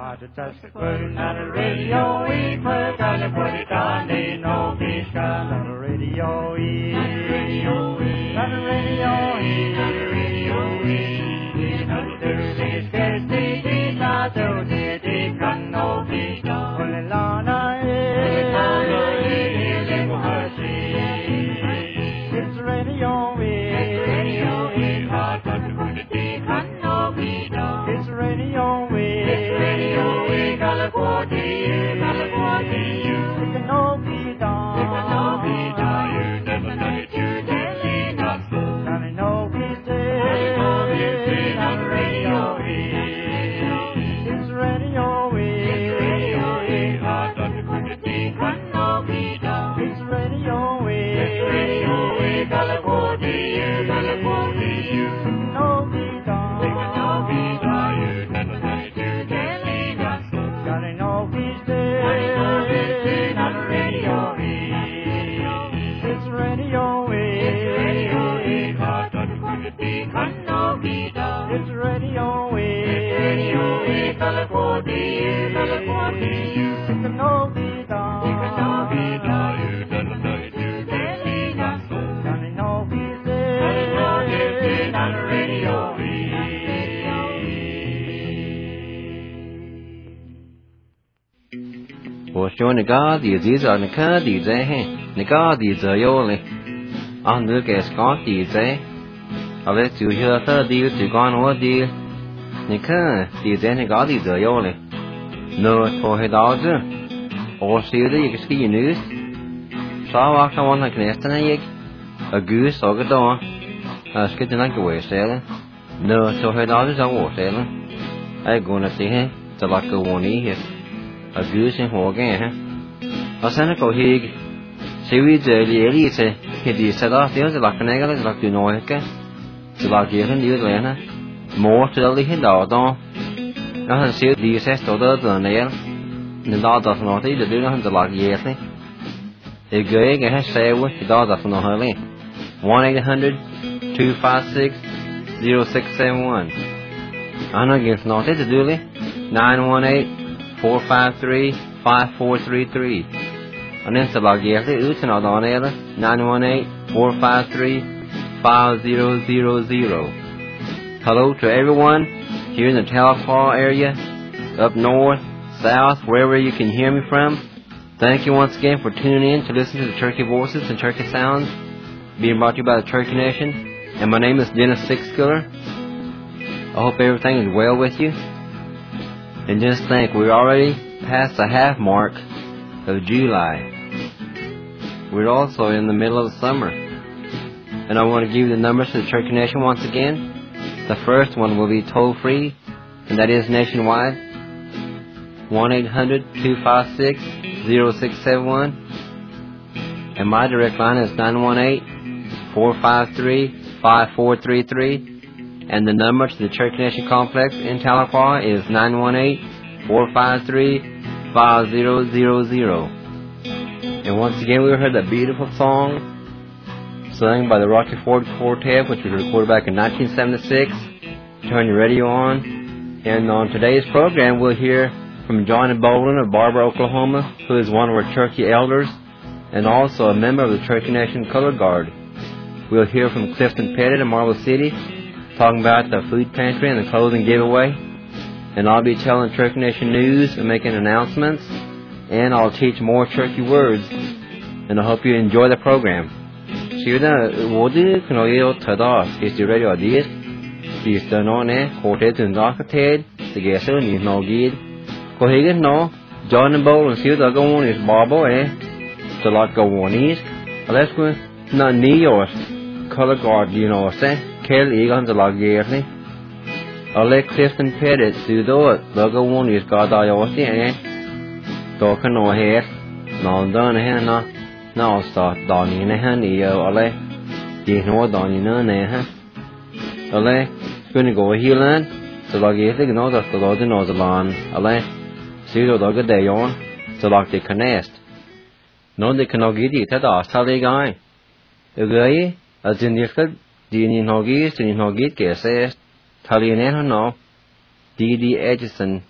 to touch the button on the radio, we gotta put it on, they know we've got on the radio, on the radio, on the radio, on the radio, on the radio, cho người ta thì dễ dàng người ta thì dễ hè người ta thì dễ vô này anh nữa cái có thì dễ ở đây chủ yếu là đi chủ quan hóa đi người ta thì dễ người ta thì dễ vô này nữa thôi đó chứ ở xíu đấy cái gì nữa sao mà các bạn cái này này ở dưới số cái đó cái chuyện này cái gì sẽ nữa thôi đó chứ sao ở sẽ nữa ai cũng là gì hết cho là cái vấn đề hết ở dưới sinh hoạt cái ha ở sáng nó cầu hi sẽ vì giờ lý sẽ thì đi sẽ đó tiếng sẽ là cái này cái là chuyện nói cái sẽ là gì hơn nhiều rồi ha một sẽ lý hết đầu đó nó hơn xíu đi sẽ tổ đó rồi này nên đó là nó thấy được nó hơn sẽ là gì thế thì cái hết xe quá thì đó là nó hơi lên 1-800-256-0671 anh nói cái nó thấy được đi 918-453-5433 and then sabagiyah utan adonela 918-453-5000. Hello to everyone here in the Tahlequah area, up north, south, wherever you can hear me from. Thank you once again for tuning in to listen to the Turkey Voices and Turkey Sounds being brought to you by the Turkey Nation. And my name is Dennis Sixskiller. I hope everything is well with you. And just think, we're already past the half mark of July. We're also in the middle of the summer. And I want to give you the numbers to the Turkey Nation once again. The first one will be toll-free, and that is nationwide. 1-800-256-0671. And my direct line is 918-453-5433. And the number to the Turkey Nation Complex in Tahlequah is 918-453-5000. And once again, we heard that beautiful song sung by the Rocky Ford Quartet, which was recorded back in 1976. Turn your radio on. And on today's program, we'll hear from Johnny Bolin of Barber, Oklahoma, who is one of our Turkey elders and also a member of the Turkey Nation Color Guard. We'll hear from Clifton Pettit of Marble City, talking about the food pantry and the clothing giveaway. And I'll be telling Turkey Nation news and making announcements. And I'll teach more Turkey words. And I hope you enjoy the program. Siuda wodu knoyo tada is the radio dis. Is the none quartet and docketed. The guesser is no gid. Cohigan no. John and Bowl and Siuda go on is Barbo The lot go on is. Let's go. Not Neos. Color guard, you know, say. Kel Egan the log yearly. Alec Clifton Pettit, Sudo, Logo one is God I was the Talking no hair, no done here, no start Donny in a handy, Ale. You know Donny none, Ale, going to go here land, so log yearly, no, that's the Lord knows the lawn, Ale. Sudo dog a day on, so like they can nest. No, they cannot get it at all, tell the guy. The guy, as in the Dini Nogis, Dini Nogit, guess, Talian no. D.D. Edison,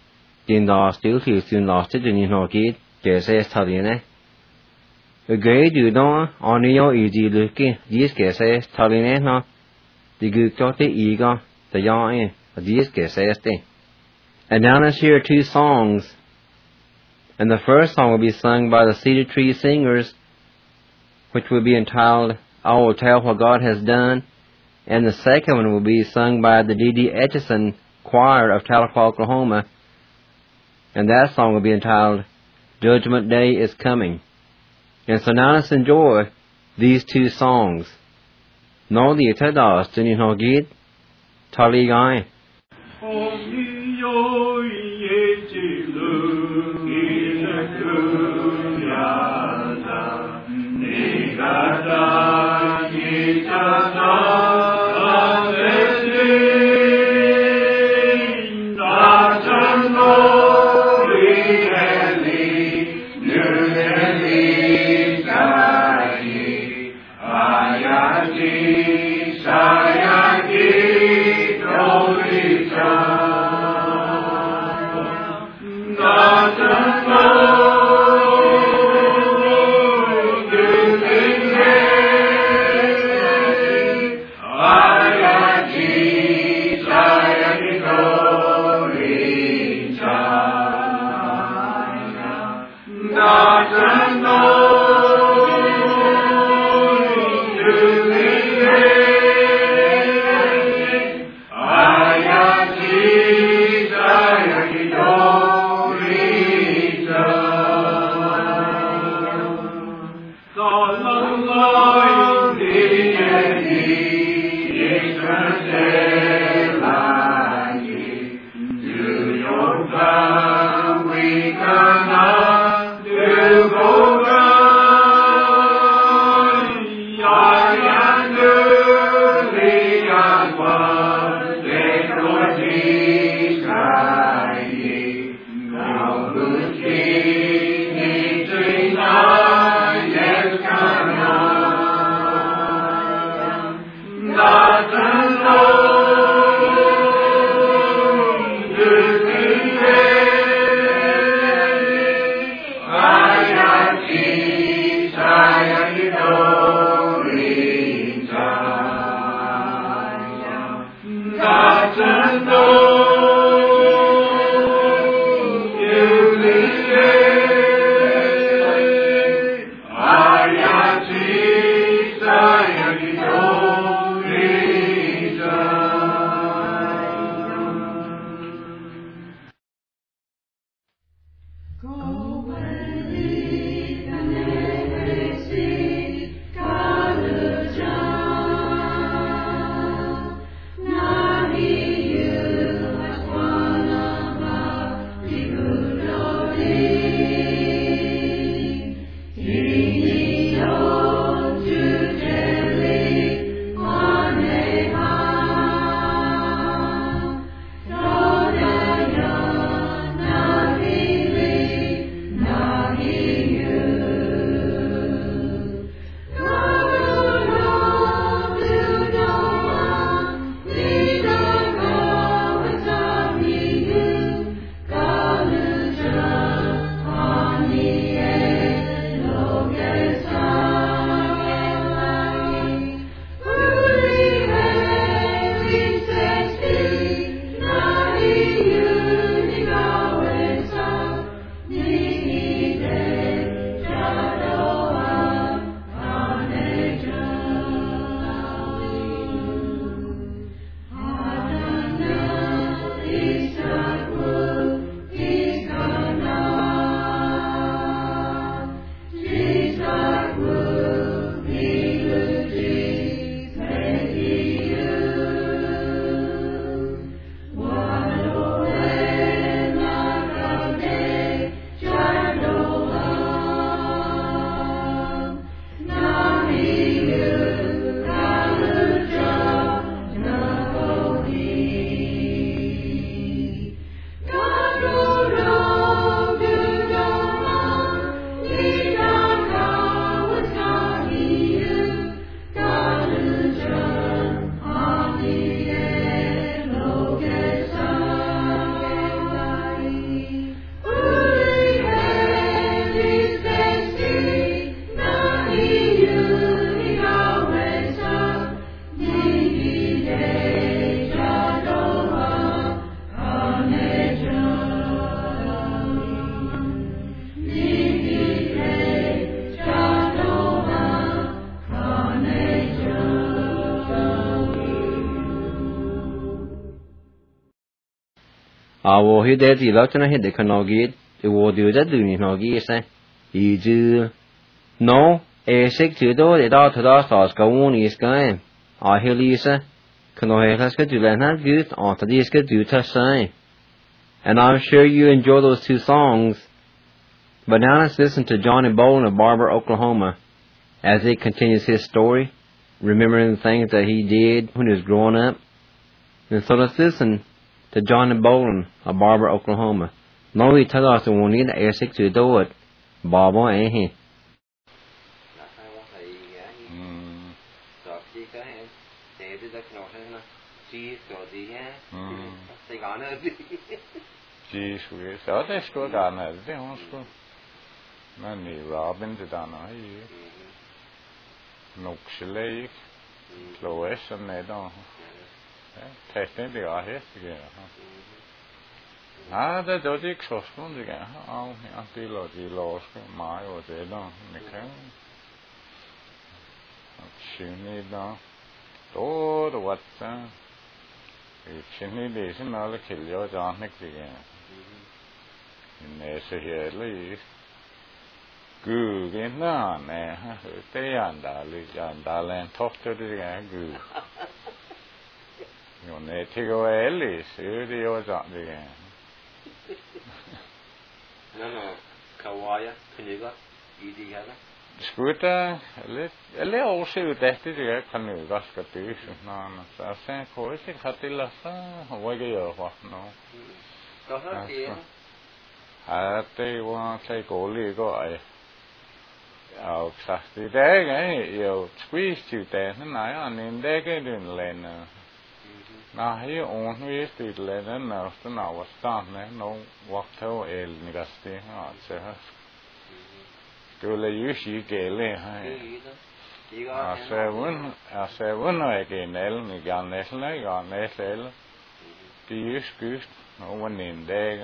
Din lost still to soon lost it in your gate, says Taline. A great you don't on your easy looking, these says Taline, no. The good got the eager, the young, these says they. And now let's hear two songs. And the first song will be sung by the Cedar Tree Singers, which will be entitled, I Will Tell What God Has Done. And the second one will be sung by the D.D. Etchison Choir of Tahlequah, Oklahoma. And that song will be entitled, Judgment Day is Coming. And so now let's enjoy these two songs. No the Itadas, Dini no gid, Tali Guy. Wo he there the lot na he de kanogit, the wo do that do ni nogi say. He do no, sick to do the dot to dot sauce go on is going. He Lisa, Kanohe has good to learn how good on to this good do to say. And I'm sure you enjoy those two songs. But now let's listen to Johnny Bolin of Barber, Oklahoma, as he continues his story, remembering the things that he did when he was growing up. And so let's listen to Johnny Bolin of Barber, Oklahoma. No, he tells us that we need to ask to do it. Barber, ain't he? Chị skulle så det skulle gärna det hon skulle. Men ni Robin det där nej. Noxley Chloe som är då. Tänkte det är helt det. Det då det också från det. Ja, det låter mig och det då. Ni kan. Syni då. Då vad Syni det som alla killar jag inte det. Nè sự hiện là gu cái nó nè cái anh đã lên thoát cho cái gu rồi nè thì cái ấy sự đi ở chỗ đi cái nó kawaii cái gì gì hả skuta le ở sự đấy thì cái con người có cái thứ nó sẽ có cái khát là sao vậy cái gì vậy nó có hết gì thế qua cái cổ lì gọi sao thì đấy cái yêu squeeze chữ thế này anh nên đấy cái đường lên na hay on huy thì lên nó nào was start này nó walk theo el nigasti ha sẽ tôi lấy yếu sĩ kể lên hay sẽ vẫn nói cái này là gần này là cái yếu cứ nó vẫn nên đấy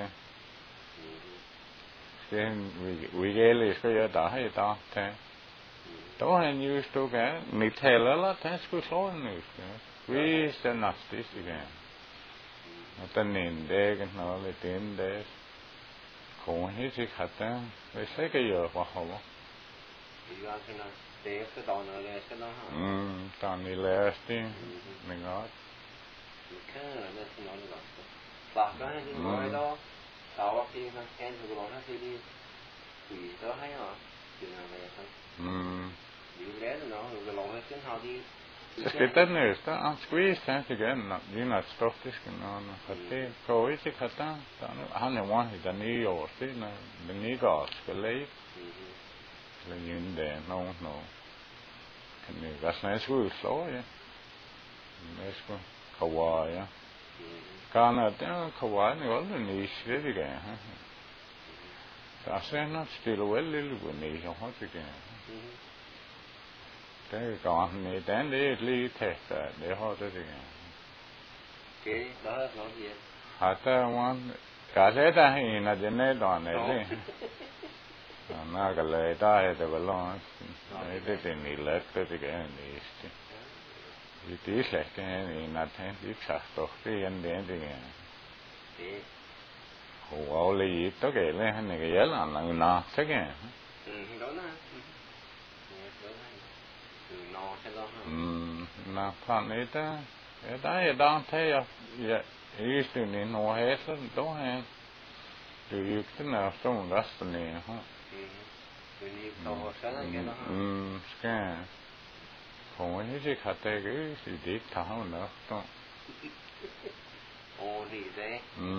we really so ya da hay da te to han used to ga ni tell la ta sku so ni we stand not this again tan nin de ga no le tin de ko hi si khata we sai cái giờ wa ho ya se na de se da na le se na ha ta ni le sti ni ngot ka na se no la ba ka ni mo đó tao khi nó khen từ đó nó thì đi thì đó hay hả chuyện nào vậy không điều đấy nó rồi lòng nó khiến họ đi cái tên này ta ăn squeeze sang thì cái nó như là stop this cái nó phải thế coi chứ khát ta nó hắn này muốn thì ta ní rồi chứ nó ní gọt cái lấy là những đề nó cái này gas này squeeze số vậy này squeeze kawaii á Kana ta kawaii ni wala ni shiri ga ha. Ta se na still well little ni ho ha ti ga. Te ka ni dan de li te ta de ho ta ti ga. Cái đó nó gì? Ha ta wan ka se ta hi na de ne da ne le. Na ka le ta he de balon. Ai de te ni le ta ti ga ni sti. Vì tí sẽ cái này là thế ít sạch tốt thì anh đến thì hồ lì tất cả lên hay này cái giá là nó chắc cái đó nó phản ấy ta cái đấy đang thấy à ý sự này nó hết rồi đó hay từ cái nào trong đó này ha cái không có gì khác cái gì đi tháo nữa đó ồ thì thế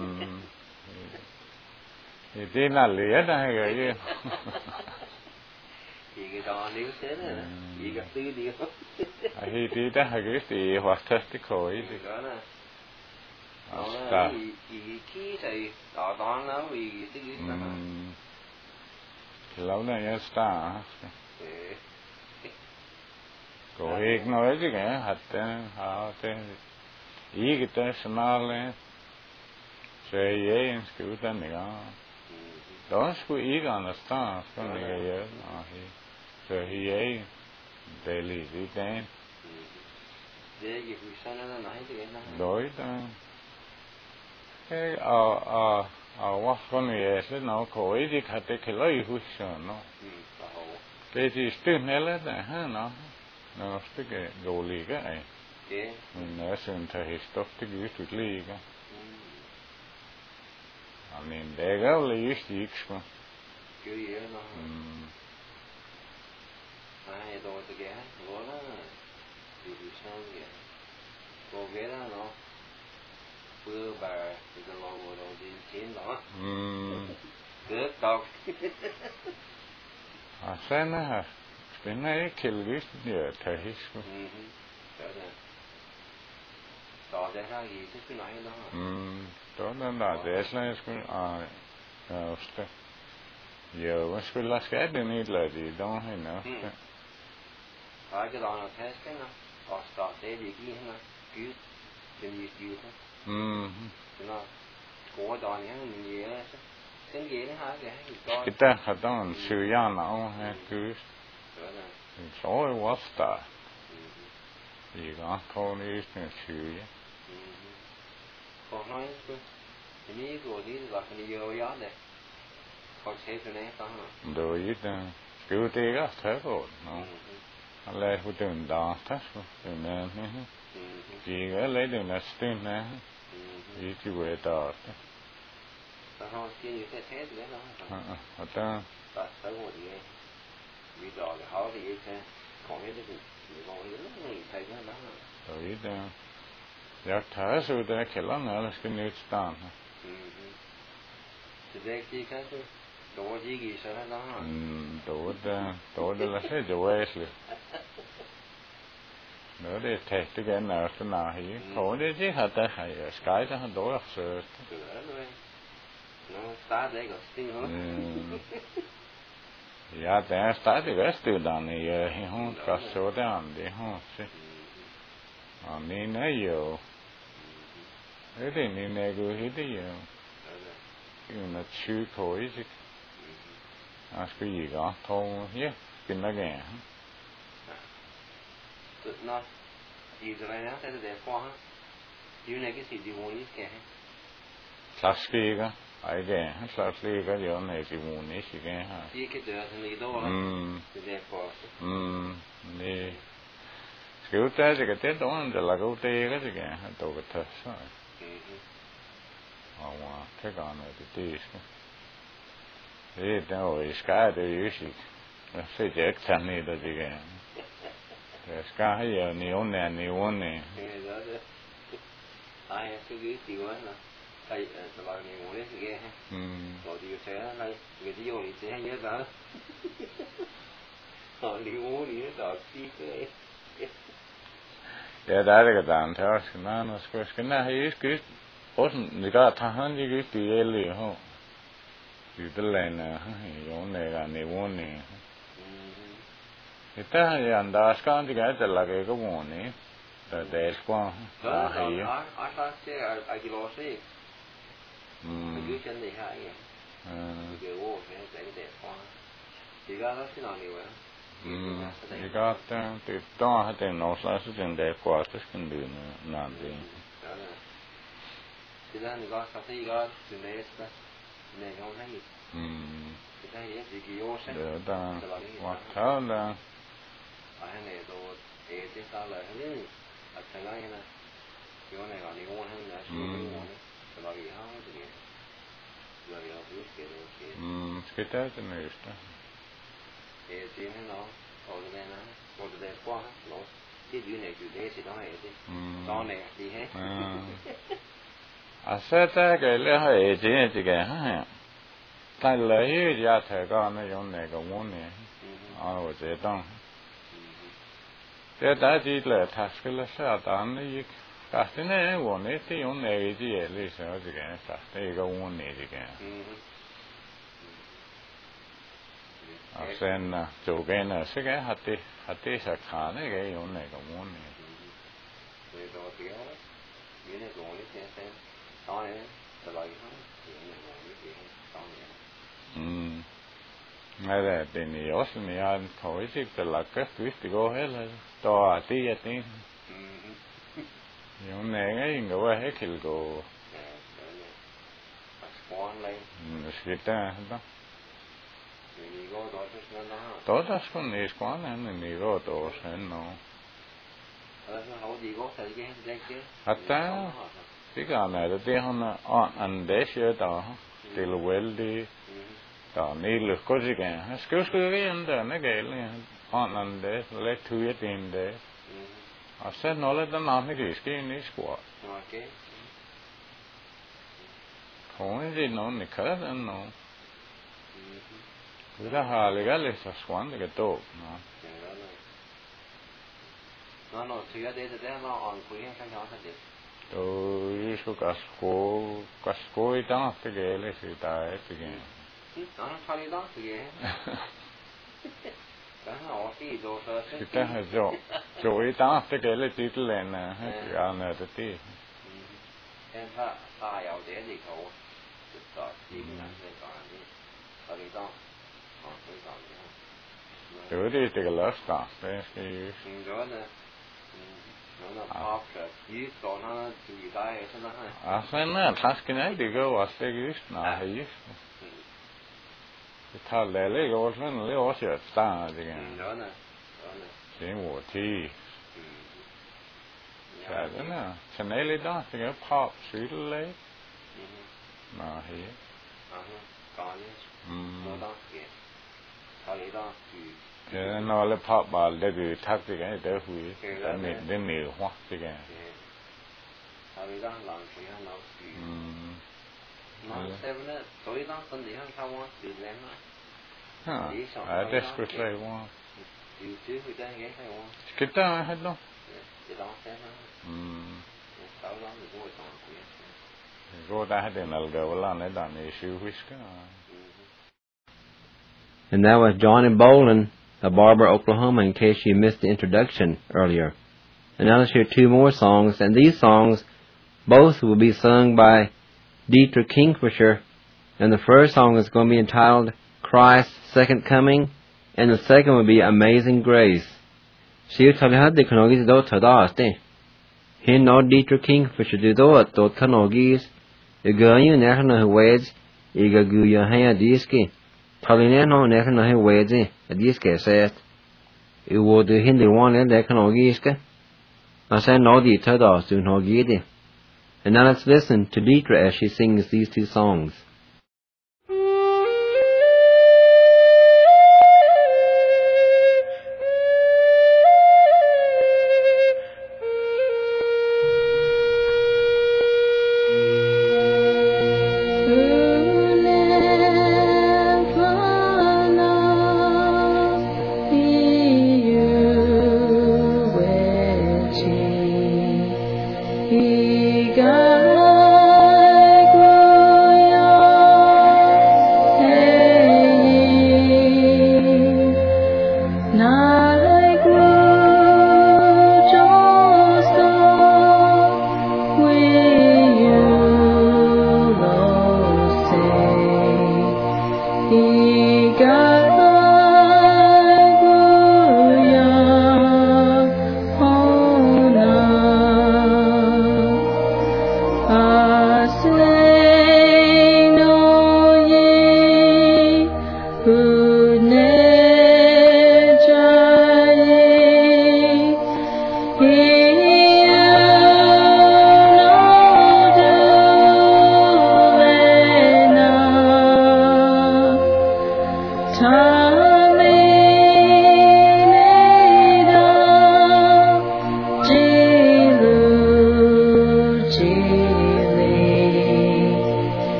thì đi là lía đó hay cái gì thì cái đó nếu thế này gì gặp tư đi thì đi đó hay cái gì hoặc cái khối thì đó nè đó vì khi thầy đỏ toán lắm vì cái gì đó lâu nay nhớ star cô hiền nói chứ cái hạt họ tên ý cái tên small lên sẽ dễ cứu tên này đó school ý còn là star con này cái gì thì sẽ dễ daily đi tên dễ gì vì sao nó nói thì cái đối ta cái quá con người sẽ nó khỏi gì khát cái lấy hút sao nó cái gì stun này là ha nó cái đồ lì cái mình nói xem thấy stop cái gì chút lì cái anh để cái lì gì cái kiểu gì đó nó ai đồ tự ghé ngó nó thì sao vậy cô ghé đó nó bữa bà thì cái lò ngồi đầu đi chiến đó good dog sen ha cái này kill cái gì thấy đó để ra gì chứ cái nói đó đó là để là cái giờ vẫn phải là cái này là gì đó hay nào cái đó là test cái nó có start để gì kia nó cứ chừng gì thôi nó của đó nhá mình gì á cái gì nó hả cái ta hạt đó sử dụng nào hay cứ số what ta gì đó thôi đi sử còn nói cái của đi là cái nhiều giá đấy còn thế cho nên sao rồi ít kiểu thế đó thế rồi nó lấy phụ tiền đó thế rồi nên chỉ cái lấy được là tiền nè chỉ chỉ về đó không chỉ như thế đấy nó ta tới một gì bị đòi hỏi thì thế còn cái gì ngồi lớn này thấy nó đó rồi ít jag tar så det killarna eller ska ni stanna det kanske då gick så här då det la se då är det nó det täckte den när så när hi då det ju hade här ska det han då så nó ta det går sting hả ja det står det resten där ni hon ska så där det hon så ni nej ju thế thì nên nghe cái hết đấy giờ cái là chữ thổi chứ cái gì đó thôi nhé kinh nó nghe nó yêu rồi đó thế để qua yêu này cái gì đi muốn cái Saski cái ai cái Saski cái điều này thì muốn này thì cái ha cái đó thì đó để qua nè kiểu thế thì cái tết đó là cái tê cái gì cái tổ cái thật sao thế còn này thì tí thế đâu ska thì yếu gì phải chết chẳng này đó gì cái ska hay giờ nhiều nè ai cái gì đó là cái là nhiều muốn cái gì rồi thì sẽ là người đi vô thì sẽ nhớ đó họ đi muốn đi đó chi cái ja där är det där så man ska nej just och ni kan ta han ju just det eller ha det läna jo nega ni woni ita ya anda ska inte det lägga gå woni det är kvar ja hej jag ser att jag låter sig ju sen det här ja det går det kvar det går att syna ni va det går att det då har det någonstans det kvar så ska du nande thì ra người ta sau khi có từ này này không thấy gì thì thấy gì gì vô sẽ được ta hoặc thở là cái này đồ để trên ta lại hết đi ở thành cái này cái này gọi là ngon hơn là ngon đấy là gì không thì rồi giờ biết cái det är just det để trên nó rồi đây nó rồi đây qua nó cái gì này chủ đề thì nó này đi nó này đi hết Aseta cái lẽ hay chỉ cái ha tại lấy ra thời con nó dùng này cái món này ở chế đông thế đã chỉ là thắt cái là sao đàn này cái này món này thì dùng này cái gì lấy sao cái sao cái món này cái sen chỗ cái này sẽ cái hạt tê sẽ khá này cái dùng này cái món này rồi đó thì cái này rồi sẽ đó này là loại không thì này là cái gì không ngay là bên này ở bên này anh thôi chứ là cái tuyết thì có hết là to tí dùng này cái người hết kiểu Skita da. Todas con is quan en ni go to sen no. Hatta tiga na de han an de she da til wel di da ni lu ko ji gan. Skus ko ge en da na ge le an de le tu ye tin de. I said no let them not me ski ni squat. Okay. Con di non ne kada no. Vida ha legale sa swan de to, no. No, si ya de no on kui kan ya sa de. To isu kasko ita te gele si ta e te ge. No, chali da te ge. Kita ha jo ita te gele ti le na ha ya na te ti. En ta ya de ni ko. Ta ti na de ta ni. Chali da. Jo det är lasta, det är ju. Sen när tasken är det går att det just när just. Det tar det går sen det också att stanna det igen. Det var tid. Så det är sen är det då det är pop sydle. Nej. Nó là pop ball để bị thắt cái để hủy để nở hoa cái cái. Desperately want. Kita hết đâu. Go da hết nal ga wala ne da ne issue whiska. And that was Johnny Bolin of Barber, Oklahoma, in case you missed the introduction earlier. And now let's hear two more songs, and these songs, both will be sung by Dietrich Kingfisher, and the first song is going to be entitled Christ's Second Coming, and the second will be Amazing Grace. Siêu thầm hát để khẩn nghĩ đâu thở đó thế. Hiện nó Dietrich Kingfisher đi đâu tốt khẩn nghĩ, gỡ như nè khẩn wedge, iga guya hay diski. Talline no ne kan he weje diske set. I would hindi one that can ogiske. I said no the tada soon hogidi. And now let's listen to Dietrich as she sings these two songs.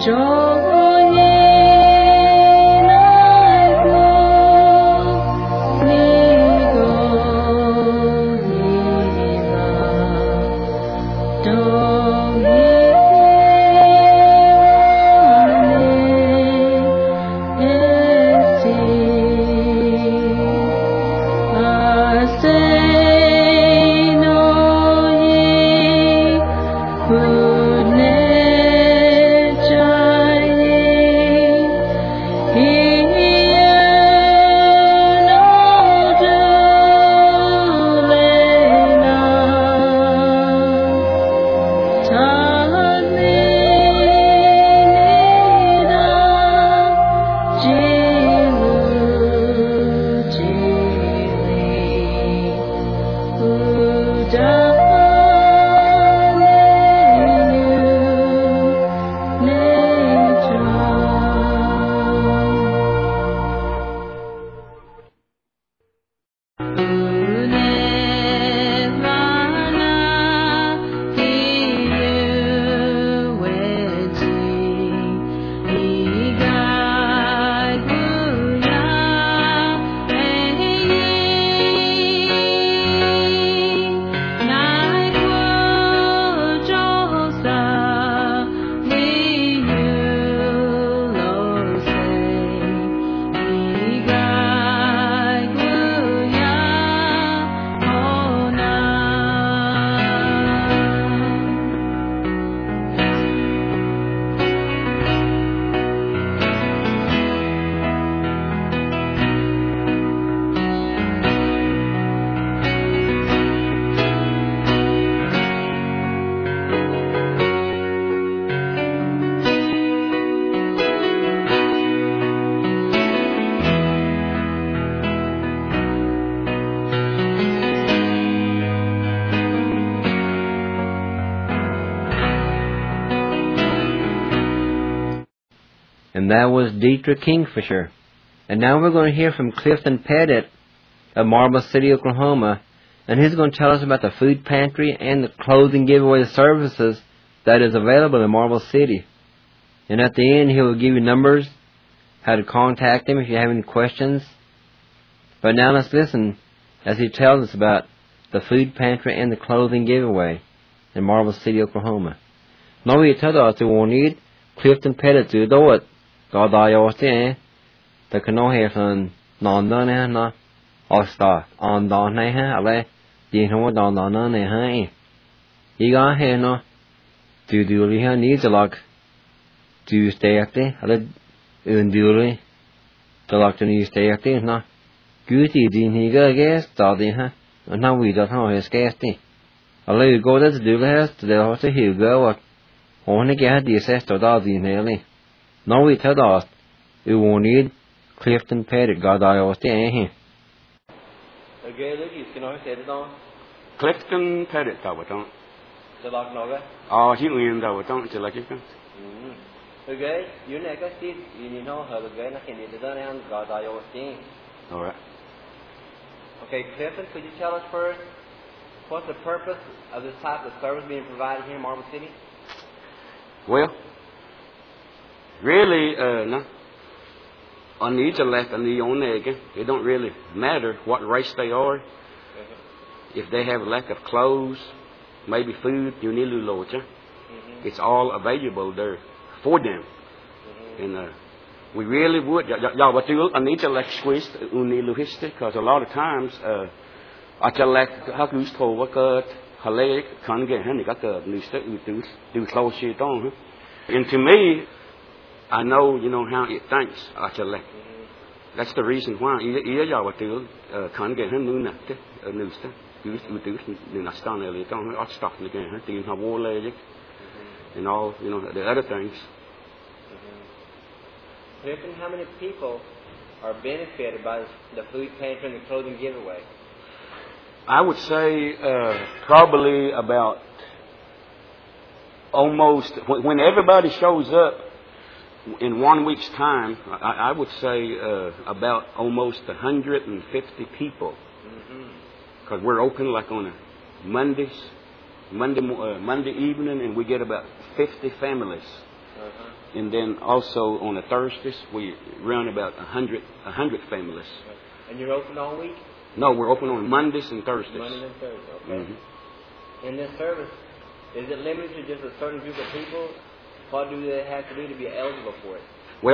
And that was Dietrich Kingfisher. And now we're going to hear from Clifton Pettit of Marble City, Oklahoma. And he's going to tell us about the food pantry and the clothing giveaway services that is available in Marble City. And at the end, he will give you numbers, how to contact him if you have any questions. But now let's listen as he tells us about the food pantry and the clothing giveaway in Marble City, Oklahoma. Nå vi tar da til Warnid, Clifton Pettit to do it. God I also the canoe here from non-done na Osta on don ha ale the no don ha you got here no do here needs a lock do stay at the ale unduli the lock to need stay at the na goody din he go guess study ha and now we don't know his guesty ale you go to do has to the house he go only get the assessed to the nearly now we tell us you won't need Clifton Pettit, God I was there. Okay, look, you can always say it on. Clifton Pettit, that was on. The lock noga? Oh, he went that was on, till like you can. Okay, you never see, you know how the guy can do the hand, God I was there. Alright. Okay, Clifton, could you tell us first what's the purpose of this type of service being provided here in Marble City? Well, really, no. On the intellect and the own egg, it don't really matter what race they are. If they have lack of clothes, maybe food, you need to load. It's all available there for them. And we really would. Y'all, but you on the intellect squeeze, you need to history, because a lot of times, intellect, how you told what Halek can't get any got the new stuff do close shit on. And to me, I know, you know, how it thinks, actually. That's the reason why. Y'all what do can't get him new stuff. Do not stand there, don't I stop again, do have war leg and all, you know, the other things. Clifton, how many people are benefited by the food pantry and the clothing giveaway? I would say probably about almost, when everybody shows up in 1 week's time, I would say about almost 150 people. Because we're open like on a Monday evening, and we get about 50 families And then also on the Thursdays, we run about 100 families. And you're open all week? No, we're open on Mondays and Thursdays. Mondays and Thursdays, okay. Mm-hmm. In this service, is it limited to just a certain group of people? What do they have to do to be eligible for it? Well,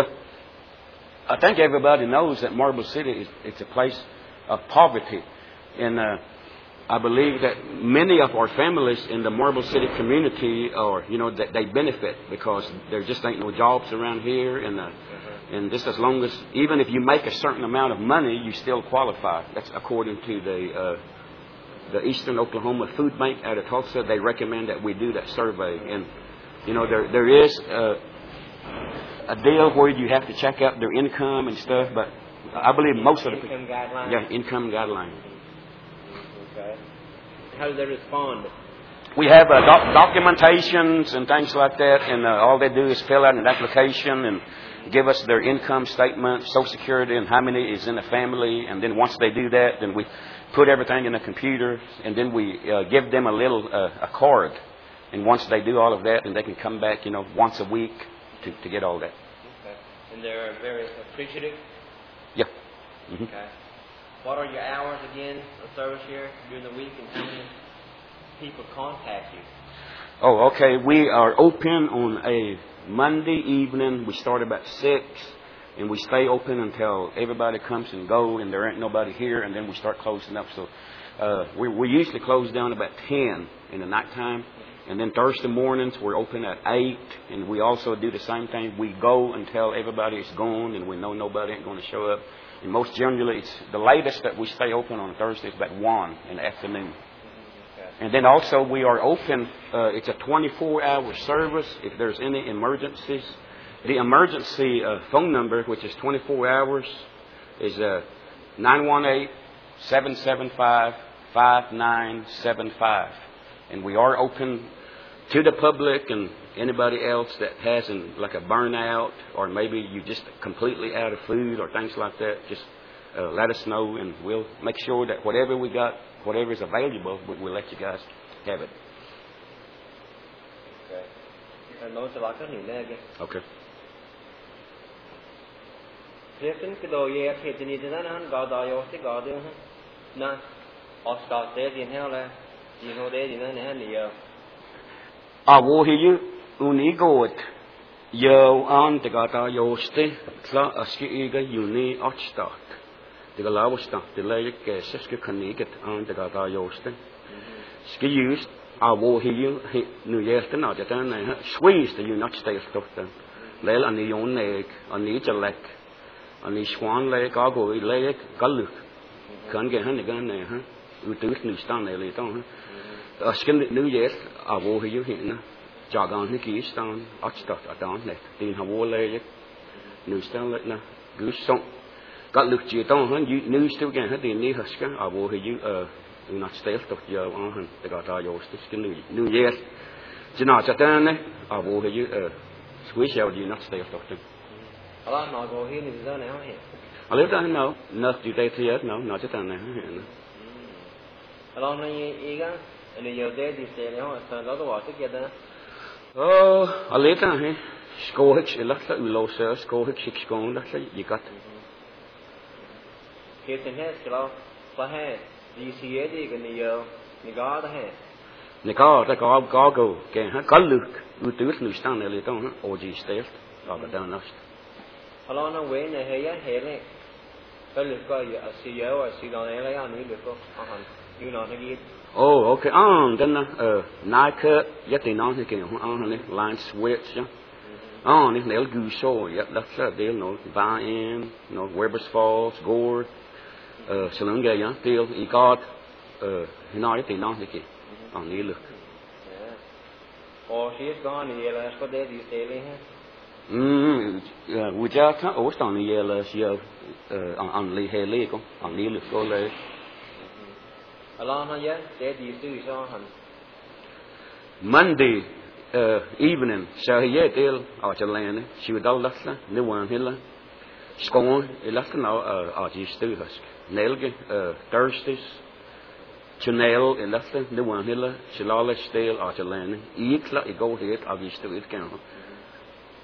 I think everybody knows that Marble City it's a place of poverty. And I believe that many of our families in the Marble City community are, that they benefit because there just ain't no jobs around here. And just as long as, even if you make a certain amount of money, you still qualify. That's according to the Eastern Oklahoma Food Bank out of Tulsa. They recommend that we do that survey. And, there is a deal where you have to check out their income and stuff, but I believe most of the people... Income guidelines? Yeah, income guidelines. Okay. How do they respond? We have documentations and things like that, and all they do is fill out an application and give us their income statement, Social Security, and how many is in the family. And then once they do that, then we put everything in a computer, and then we give them a card. And once they do all of that, then they can come back, once a week to get all that. Okay. And they're very appreciative? Yeah. Mm-hmm. Okay. What are your hours again of service here during the week, and how many people contact you? Oh, okay. We are open on a Monday evening. We start about 6, and we stay open until everybody comes and go, and there ain't nobody here, and then we start closing up. So we usually close down about 10 in the nighttime. And then Thursday mornings, we're open at 8, and we also do the same thing. We go until everybody is gone, and we know nobody ain't going to show up. And most generally, it's the latest that we stay open on Thursday is about 1 in the afternoon. And then also we are open, it's a 24-hour service if there's any emergencies. The emergency phone number, which is 24 hours, is 918-775-5975. And we are open to the public and anybody else that has like a burnout, or maybe you just completely out of food or things like that. Just let us know, and we'll make sure that whatever we got, whatever is available, we'll let you guys have it. Okay. Avohiyu unigot yo an the gata yoste tla askiga uni ochstat. The galawsta the lake siske kaniget an the gata yoste. Ski used avohiyu nu yesten out at an squeeze the unot stay stoften. Lel an the yon leg an the lek an the swan leg ago leg galuk. Can get hand again there, huh? We do new stand there later on. Skin new yes, I will hear you here. Jargon the key stand, Oxford, I don't let. Then I will lay new stand let now. Goose song. Got look to you down, huh? You new still get the knee husker. I will hear you, not stay of your on the got our yours to skin new yes. Janata down I will hear you, squish out you not stay of them. A lot not go here, is done out here. I live down now, not do they yet, no, not just down there. Along the and you're dead, you say, no, it's not what together. Oh, I live down here. Scohix, a lot of low sales, Scohix, 6 gone, that's it, you got. Kids in head, for hand, you see Eddie and the guard ahead. The guard, the gargo, can have got look, you do it, you stand there, don't, or you stay, or the down us. Along the way, the hair, hair, but look, I see you, I see down there, I need to go. You know, again. Oh, okay. Then Nike, yet they know again. Line switch, yeah. If they'll go so, yeah, that's they'll know. Buy in, Weber's Falls, Gore, Salunga, yeah, deal. He got, they know again. On the look. Oh, she's gone. The yellow, that's what they do, sailing here. We just can't always on the yellow, she on the legal, on the look, go there. Along here, they do so. Monday evening, so he deal out of land. She would all left the one hill. Scorn, he left now out of Stuhusk. Nelge, Thursdays, Chanel, he left the one hill. She lawless stale out of land. Eat like go here, out of Stuhusk.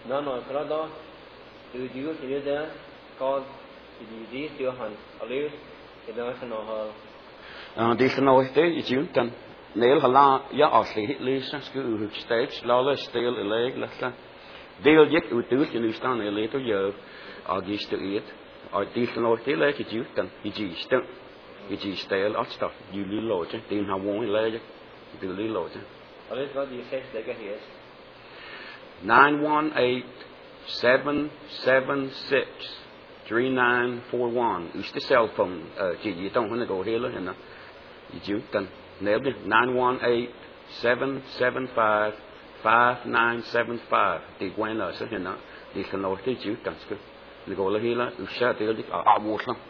nó nói cái đó từ dưới thì như thế con thì đi tiêu hành ở đây thì nó sẽ nói đi cái nói thế thì chịu cần nếu là ya ở sĩ lý sang cứ stage là still leg là điều giết ưu tú thì lưu sang này lấy tới giờ ở đi tự yết ở đi cái nói thế lấy thì chịu cần thì chỉ style ở stuff you lý lộ chứ tiền họ muốn lấy chứ từ lý lộ chứ ở đây có gì sẽ cái hiện 918-776-3941 is the cell phone chỉ gì trong hôm nay gọi hết rồi nè chịu cần nếu đi 918-775-5975 thì quen là sẽ hiện đó thì cái nói thế chịu cần cứ gọi là hết là sẽ tiêu đi ở vô lắm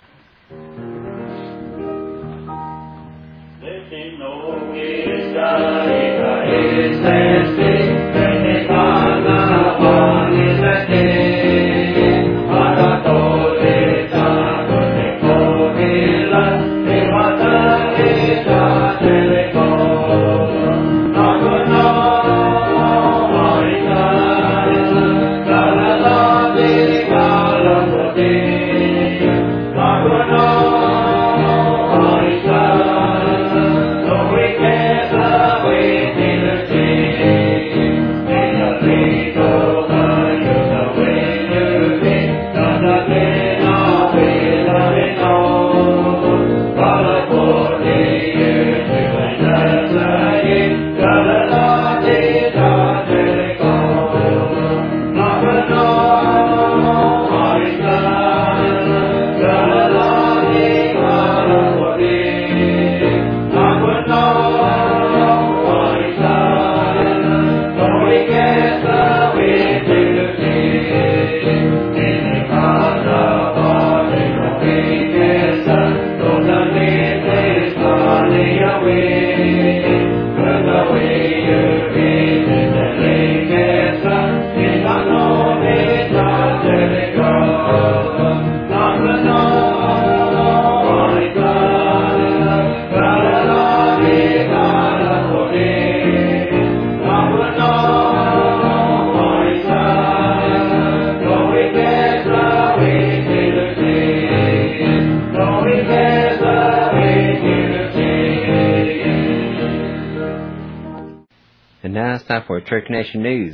And now it's time for Church Nation News.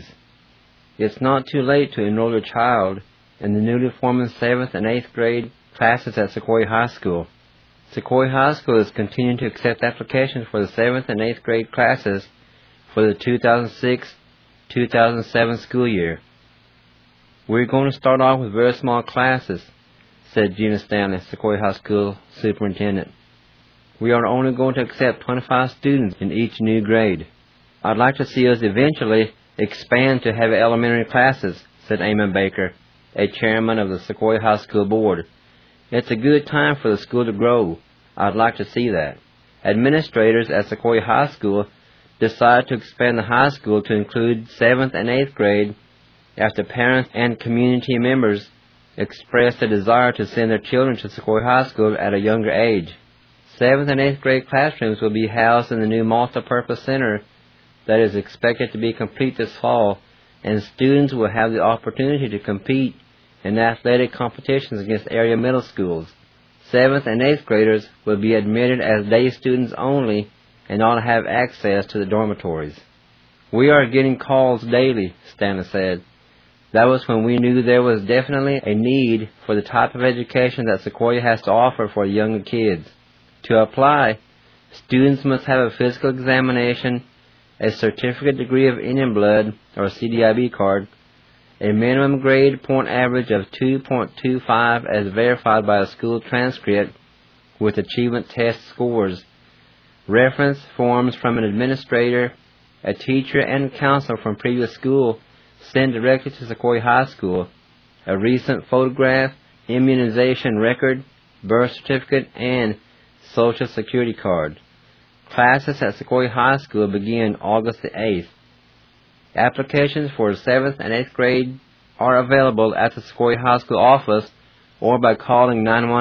It's not too late to enroll your child in the newly forming 7th and 8th grade classes at Sequoia High School. Sequoia High School is continuing to accept applications for the 7th and 8th grade classes for the 2006-2007 school year. We're going to start off with very small classes, said Gina Stanley, Sequoia High School superintendent. We are only going to accept 25 students in each new grade. I'd like to see us eventually expand to have elementary classes, said Eamon Baker, a chairman of the Sequoia High School board. It's a good time for the school to grow. I'd like to see that. Administrators at Sequoia High School decided to expand the high school to include 7th and 8th grade after parents and community members expressed a desire to send their children to Sequoia High School at a younger age. 7th and 8th grade classrooms will be housed in the new multi-purpose center that is expected to be complete this fall, and students will have the opportunity to compete in athletic competitions against area middle schools. 7th and 8th graders will be admitted as day students only and ought to have access to the dormitories. We are getting calls daily, Stanley said. That was when we knew there was definitely a need for the type of education that Sequoia has to offer for younger kids. To apply, students must have a physical examination, a certificate degree of Indian blood, or CDIB card, a minimum grade point average of 2.25 as verified by a school transcript with achievement test scores, reference forms from an administrator, a teacher and counselor from previous school sent directly to Sequoia High School, a recent photograph, immunization record, birth certificate, and Social Security card. Classes at Sequoia High School begin August the 8th. Applications for 7th and 8th grade are available at the Sequoia High School office or by calling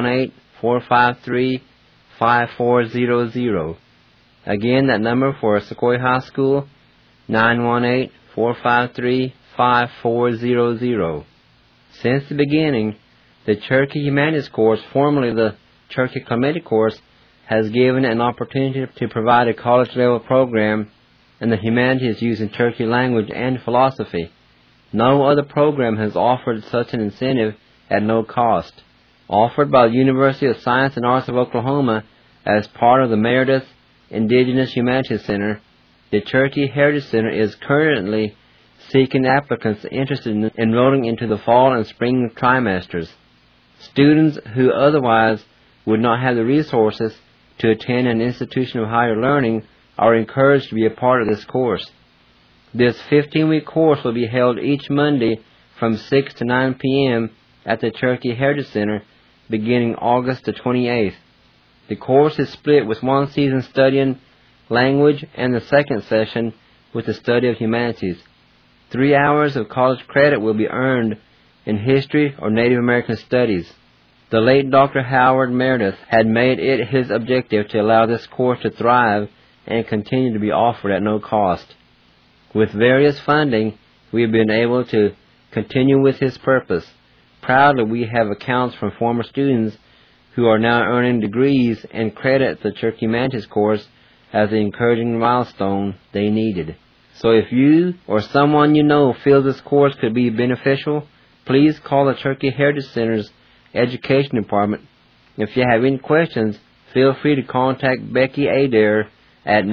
918-453-5400. Again, that number for Sequoia High School, 918-453-5400. 5400. Since the beginning, the Cherokee Humanities course, formerly the Cherokee Climatic course, has given an opportunity to provide a college-level program in the humanities using Cherokee language and philosophy. No other program has offered such an incentive at no cost. Offered by the University of Science and Arts of Oklahoma as part of the Meredith Indigenous Humanities Center, the Cherokee Heritage Center is currently seeking applicants interested in enrolling into the fall and spring trimesters. Students who otherwise would not have the resources to attend an institution of higher learning are encouraged to be a part of this course. This 15-week course will be held each Monday from 6 to 9 p.m. at the Cherokee Heritage Center beginning August the 28th. The course is split with one season studying language and the second session with the study of humanities. 3 hours of college credit will be earned in history or Native American studies. The late Dr. Howard Meredith had made it his objective to allow this course to thrive and continue to be offered at no cost. With various funding, we have been able to continue with his purpose. Proudly, we have accounts from former students who are now earning degrees and credit the Cherokee Humanities course as the encouraging milestone they needed. So if you or someone you know feels this course could be beneficial, please call the Cherokee Heritage Center's Education Department. If you have any questions, feel free to contact Becky Adair at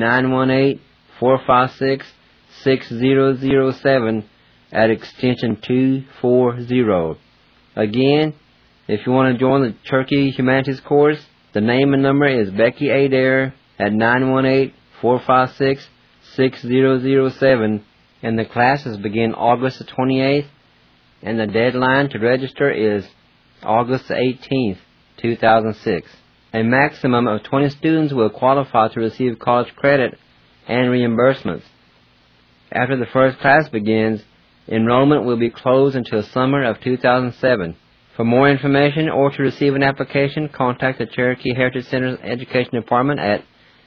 918-456-6007 at extension 240. Again, if you want to join the Cherokee Humanities course, the name and number is Becky Adair at 918-456-6007, and the classes begin August the 28th, and the deadline to register is August 18th, 2006. A maximum of 20 students will qualify to receive college credit and reimbursements. After the first class begins, enrollment will be closed until summer of 2007. For more information or to receive an application, contact the Cherokee Heritage Center's Education Department at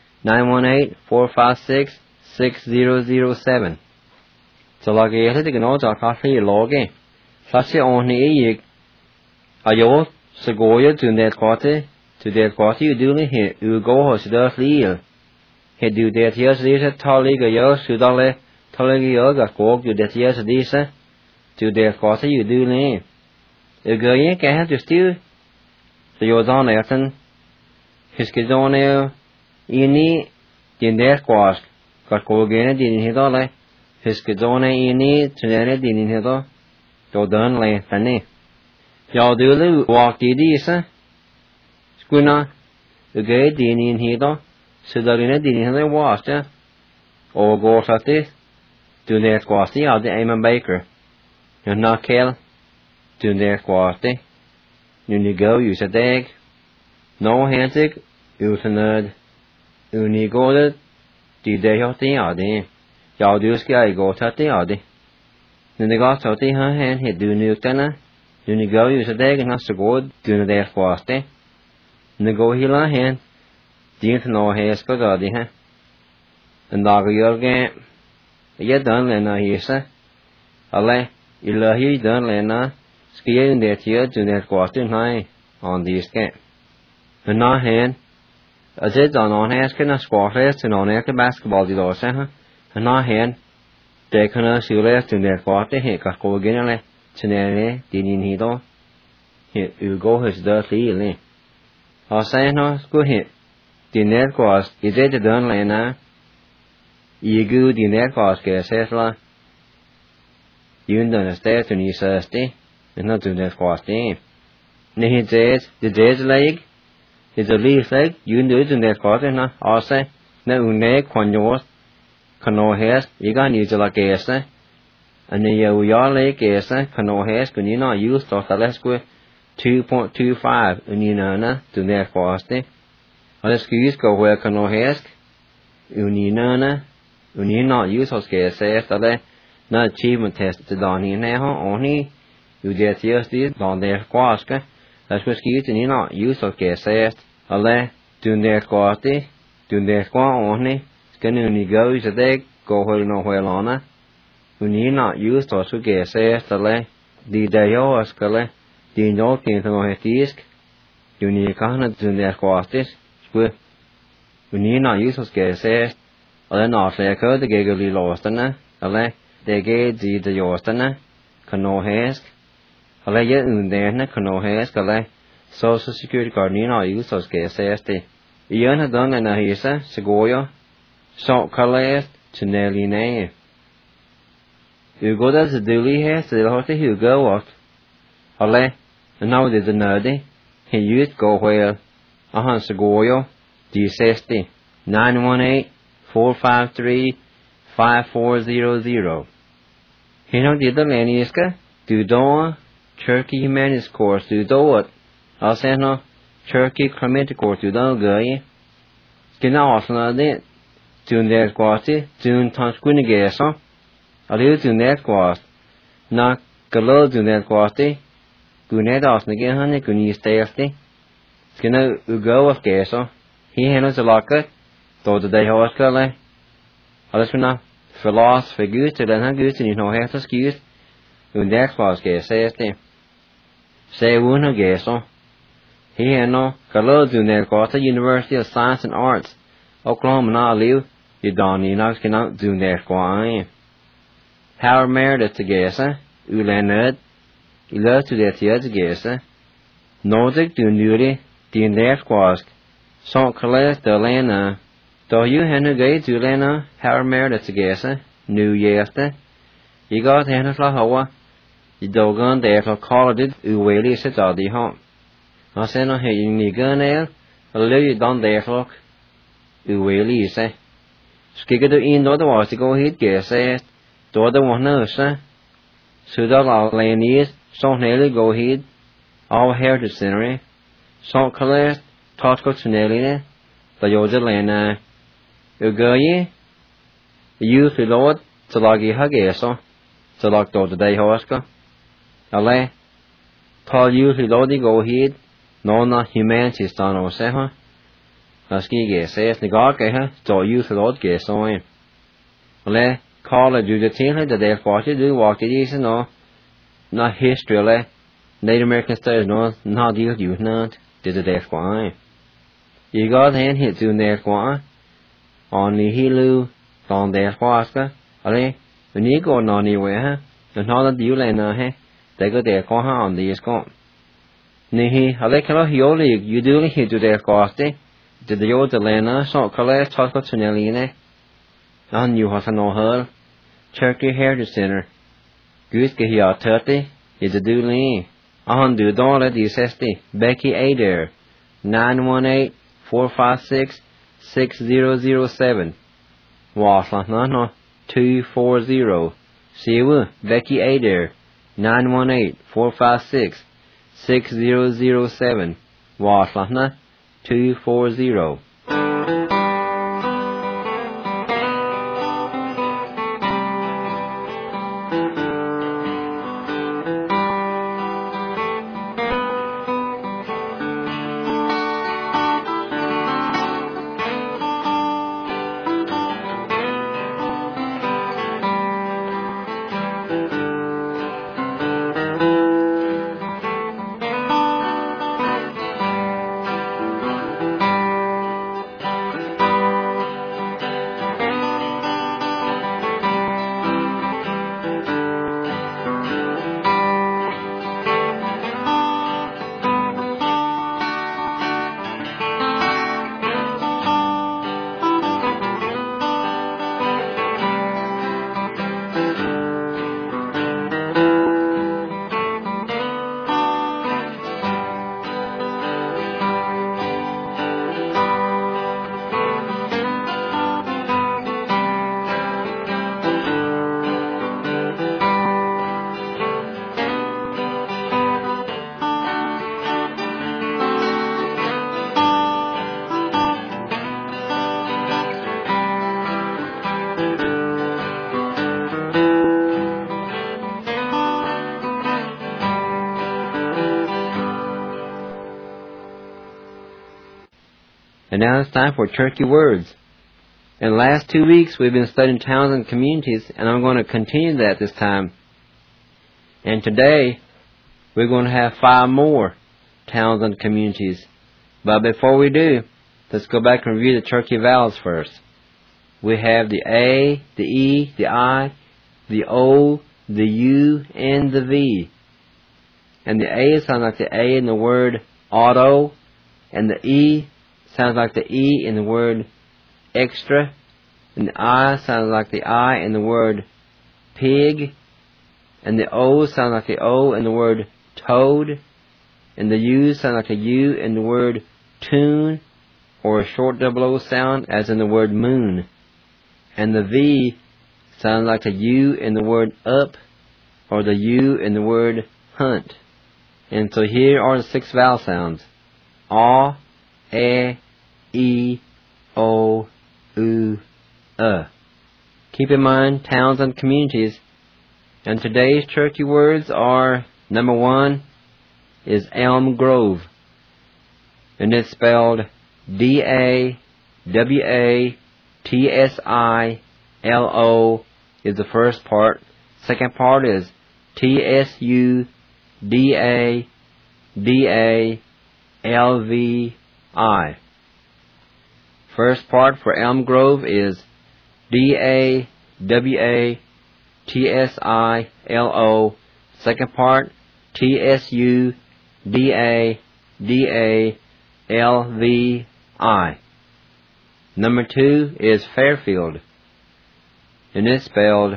918-456-6007. So like I said, you know, I can't see logging. Such on the Ayo, Segoya, to that quarter, you do it, you go, or does leave. He do that years later, Tolliga, yo, Sudale, Tolliga, yoga, go, you that years later, to that quarter, you do leave. You go in, can have to steal. So you're on Elton, his kids on there, in that quash, got go again, didn't hit all, his kids on there, in to that, didn't hit all, so done, like, y'all do the walk the this, Skuna, the gay didn't in here, so that in a didn't have washed, or go at this, do that squashy out the Amon Baker, and not kill, do that squashy, you go use a dag, no handsig, use a nerd, you go the day of the other, y'all do sky go to the other. Then they got to her hand, he do new tenor. Do you go use a dag and has to go do the day for us, and the go heal a hand, didn't know his good idea. And dog your game, yet done Lena here, sir. Ale, you love you done Lena, skiing that here to that quarter high on this game. And not hand, as it done on asking a squash and on after basketball the door, sir. And not hand, taking us you left in that quarter, he got go again. Chenere, dinin hido. Hit, you go his dirty lane. Or say no, go hit. Dinner cost, is it done lena? You go dinner cost, get settle. You don't understand to need thirsty, and not to that cost name. Nay, he says, the day's leg is a leaf leg, you do it in that cost, and or say, no, neck, when yours, can no hair, you got need to like a say. And the Yale case, Cano has can you not use to let's go 2.25 and you know to their cost. Let's go where Cano has Uninana, Unin not use of case says that not achievement test to Donny now only you get yes did on their cost. Let's go ski and you not use of case says Ale to their cost, to their quantity, can you go is a day go where nowhere on. Unina used to get says the le, the Dayoskale, the Nokin to my disk, Unicana to their quarters, with Unina used to get says, or not like her the giggly lostana, a le, they gave the Yostana, Cano Hask, a le yet in there, Cano Hask, a le, Social Security Card Nina used to get says the Ian had done an ahisa, Segoya, Salt Calais, to Nelly Nay. You go to the Dooley Hair, so the horse you go what? Ale, and now there's a nerdy. He used go where Segoya, D60, 918-453-5400. He know did the Laniska, do doa, Turkey Humanities course, do do it. I'll say no, Turkey Climate course, do don't go ye. Skin off on it. Tune their quality, tune tons quinigason. A little tune that quast. Not gallo tune that quality. Gunet off again, honey, gunis tasty. Skin go of gaso. He handles a locker, though the day horse color. Alismina, philosophy good to learn good and you know how to excuse. When that quast gas says them. Say one of gaso. He handle gallo tune that quality, University of Science and Arts. Oklahoma na liu, you don't need not cannot do that quite. How Meredith to guess, Ulaned, you love to that yet to guess, Nordic do newly, the that quask, so collect the lana, though you had no gate to lana, how Meredith to guess, new yesterday, you got Hannah Hoa, you doggone there for called it, really sit out the home. I said no, hey, you need gun there, a little you done there for. Really say, Skigger to in the was to go hit guess says, do the one nurse, so that our lanies, so nearly go hit, all heritage scenery, so collect, Tosco to nearly, the Yoda Lana, you go ye, you to Lord, to loggy huggeso, to lock do the day horska, ale, tell you to Lordy go hit, no not humanity stand or say, huh? Ski says the God gave so you the Lord guess on him. Le call a do the thing that they fought to do walk it is no not history le Native American studies no not deal you not did the death why. You got hand hit to their why on the hilu on their waska ale when you go on anywhere and how the deal and they go there on the escort. Nihi ale kala hioli you do hit to their cost. Did the old Elena so collect talk to Neline? On you have no her. Turkey Heritage Center. Good get here 30 is a dooley. On do don't let you 60. Becky Adair. 918-456-6007. Wasla no 240. See you, Becky Adair. 918-456-6007. Wasla no 240. And now it's time for Turkey Words. In the last 2 weeks, we've been studying towns and communities, and I'm going to continue that this time. And today, we're going to have 5 more towns and communities. But before we do, let's go back and review the Cherokee vowels first. We have the A, the E, the I, the O, the U, and the V. And the A sounds like the A in the word auto, and the E sounds like the E in the word extra, and the I sounds like the I in the word pig, and the O sounds like the O in the word toad, and the U sounds like a U in the word tune, or a short double O sound as in the word moon, and the V sounds like a U in the word up, or the U in the word hunt. And so here are the 6 vowel sounds: A, E, O, U, Keep in mind towns and communities. And today's Cherokee words are, number 1 is Elm Grove. And it's spelled D-A-W-A-T-S-I-L-O is the first part. Second part is T-S-U-D-A-D-A-L-V-I. First part for Elm Grove is D-A-W-A-T-S-I-L-O. Second part, T-S-U-D-A-D-A-L-V-I. Number 2 is Fairfield, and it's spelled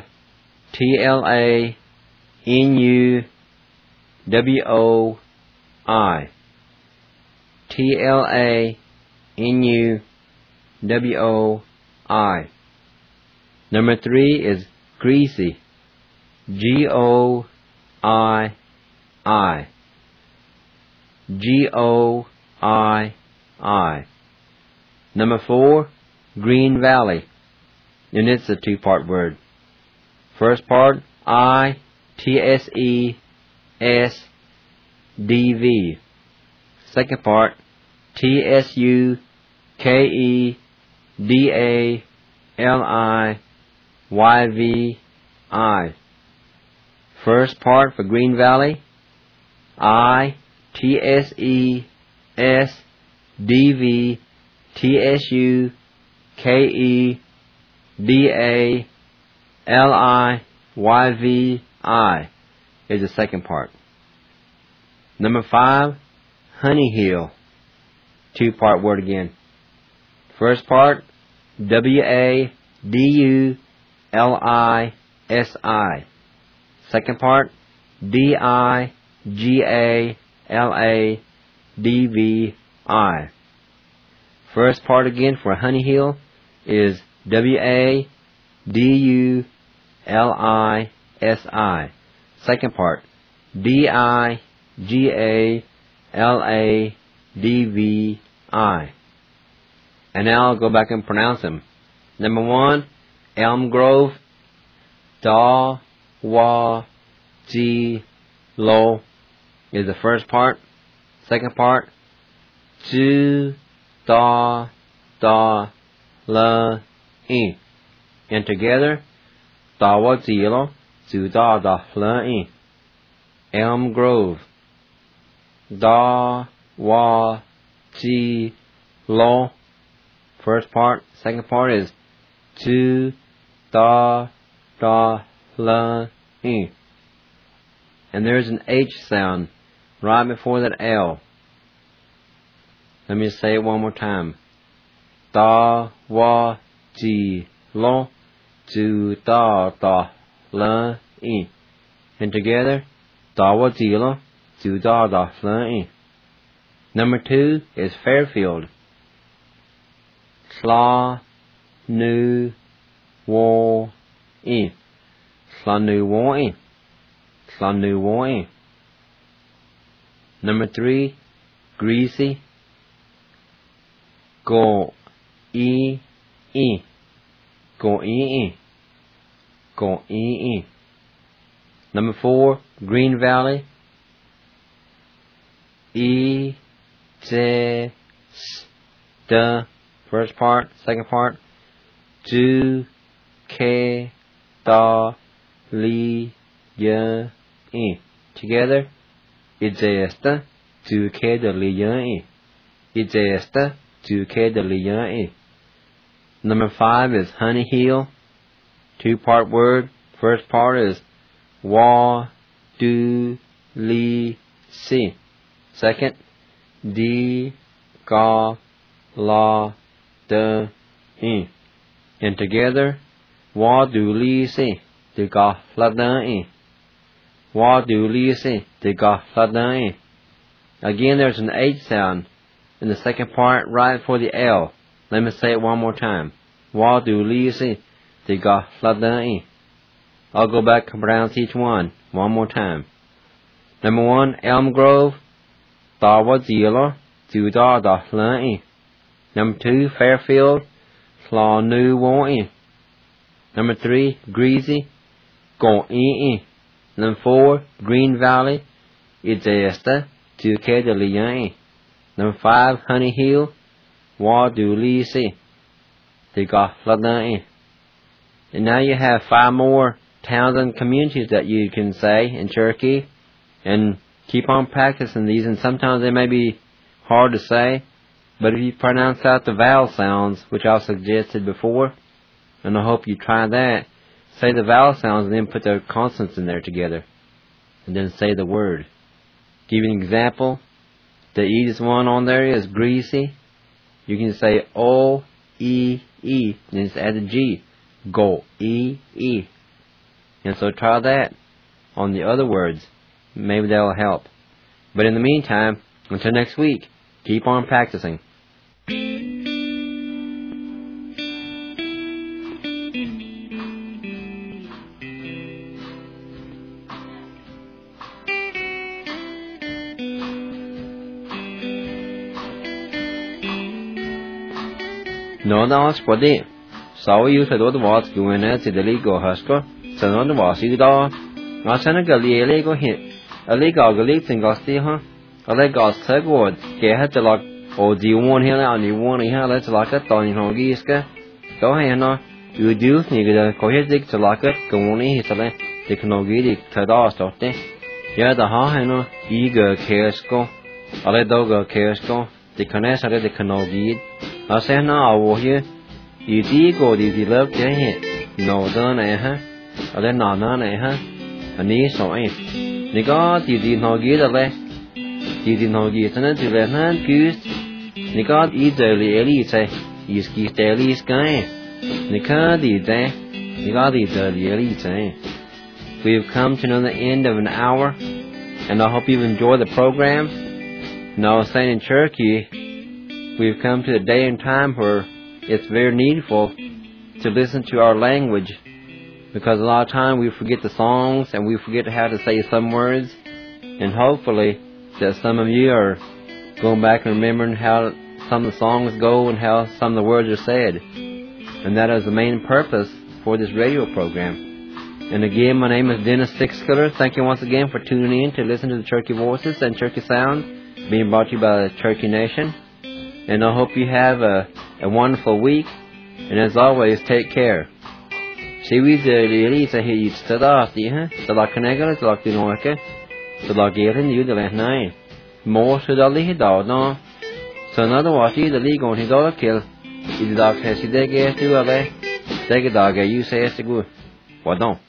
T-L-A-N-U-W-O-I. T-L-A-N-U-W-O-I. Number 3 is Greasy, G-O-I-I. G-O-I-I. Number 4, Green Valley, and it's a 2-part word. First part, I-T-S-E-S-D-V. Second part, T-S-U-K-E-D-A-L-I-Y-V-I. First part for Green Valley, I-T-S-E-S-D-V T-S-U-K-E-D-A-L-I-Y-V-I is the second part. Number 5, Honey Hill. 2-part word again. First part, W-A-D-U-L-I-S-I. Second part, D-I-G-A-L-A-D-V-I. First part again for Honey Hill is W-A-D-U-L-I-S-I. Second part, D-I-G-A-L-A-D-V-I. And now I'll go back and pronounce them. Number 1, Elm Grove, Da-Wa-Ji-Lo is the first part. Second part, Ju-Da-Da-La-I. And together, Da-Wa-Ji-Lo, Ju-Da-Da-La-I. Elm Grove, Da-Wa-Ji-Lo. First part. Second part is Ju-Da-Da-La-I. And there's an H sound right before that L. Let me say it one more time. Da-Wa-Ji-Lo, Ju-Da-Da-La-I. And together, Da-Wa-Ji-Lo, Ju-Da-Da-La-I. Number 2 is Fairfield. Sla-Nu-Wo-I. Sla-Nu-Wo-I. Sla-Nu-Wo-I. Number 3, Greasy. Go-I-I. Go-I-I. Go-I-I. Number 4, Green Valley. I-J-S-D. First part. Second part, du, ke, da, li, yin, in. Together, ijesta, du, ke, da, li, yin, in. Ijesta, du, ke, da, li, yin, in. Number 5 is honey hill. 2-part word. First part is wa, du, li, si. Second, di, ga, la, de, in. And together, wa, du, li, si, di, ga, la, de, in. Wa, du, li, si, di, ga, la, de, in. Again, there's an H sound in the second part right before the L. Let me say it one more time. Wa, du, li, si, di, ga, la, de, in. I'll go back and pronounce each one more time. Number 1, Elm Grove, da, wa, zilo, du, da, da, la, in. Number 2, Fairfield, la, nu, wa, in. Number 3, Greasy, go, in. Number 4, Green Valley, ijesta, du, ke, da, li, in. Number 5, Honey Hill, wa, du, li, si, di, ga, la, in. And now you have 5 more towns and communities that you can say in Cherokee, and keep on practicing these. And sometimes they may be hard to say, but if you pronounce out the vowel sounds, which I've suggested before, and I hope you try that, say the vowel sounds and then put the consonants in there together, and then say the word. Give you an example. The easiest one on there is greasy. You can say O, E, E, and just add a G. Go, E, E. And so try that on the other words. Maybe that'll help. But in the meantime, until next week, keep on practicing. No, that's what it. So you said what was going at the legal husker. So no was you da. I sent a galile go hit. A legal galix and gosty, huh? A leg got segward. Get had to lock. Oh, do you want here and you want here? Let's lock it on your giska. Go ahead, no. You do, nigga, go ahead, dick to lock it. Go on, he's a lay. They can no get it to the stop there. Yeah, the ha, no. Eager cares go. A let dog cares go. The connect at the canoe get. I said, no, I will hear. You did go, did you love to hit? No, done, huh? I let no, none, huh? A knee so ain't. Nigga, did not get a lay. Did not get an to let hand goose. Nigga, eat the elite say, you ski daily sky. Nigga, did they? Nigga, did the elite say. We've come to the end of an hour, and I hope you've enjoyed the program. Now, saying in Cherokee, we've come to a day and time where it's very needful to listen to our language, because a lot of time we forget the songs and we forget how to say some words, and hopefully that some of you are going back and remembering how some of the songs go and how some of the words are said. And that is the main purpose for this radio program. And again, my name is Dennis Sixkiller. Thank you once again for tuning in to listen to the Cherokee Voices and Cherokee Sound, being brought to you by the Cherokee Nation. And I hope you have a wonderful week. And as always, take care. Si vi Lisa hit Stadati, the Lacanegas, like the Norca, the Lagarian, you the last night. More to the Lihidal, no. So another watchy, the league on his dollar kill. Is the dog has he de get to LA? Take a dog, you say it's a good. Well, don't.